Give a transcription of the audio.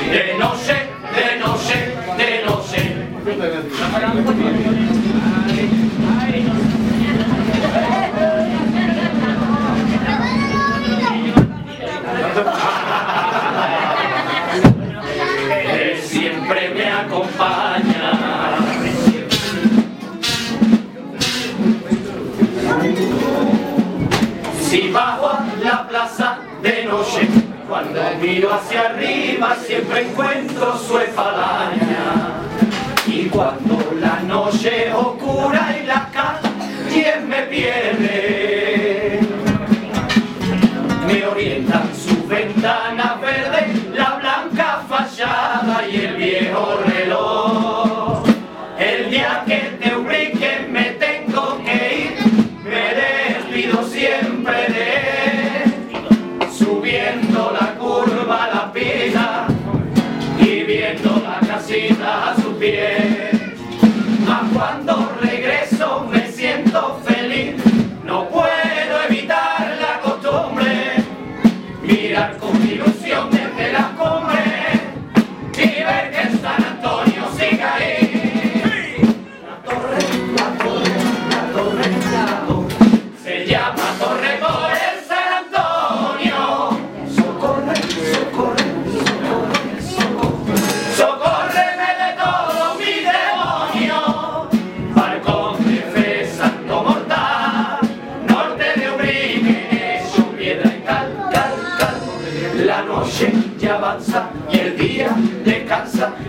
de noche, de noche, de noche. Él siempre me acompaña. Si bajo a la plaza de noche, cuando miro hacia arriba siempre encuentro su espadaña. Y cuando la noche oscura y la calle me pierde, me orientan sus ventanas verdes, la blanca fachada y el viejo reloj. El día que te ubique me tengo que ir, me despido siempre de él, subiendo la curva la pila y viendo la casita a su pie. Mas cuando regreso me siento feliz, no puedo evitar la costumbre, mirar con ilusión desde la cumbre y ver que San Antonio sigue ahí. La torre, se llama Torre por el San Antonio. Socorre, socorre, socorre, socorre, socórreme de todo mi demonio. Balcón de fe, Santo Mortal, norte de Ubrique, hecho piedra y cal, cal, cal. La noche ya avanza y el día descansa,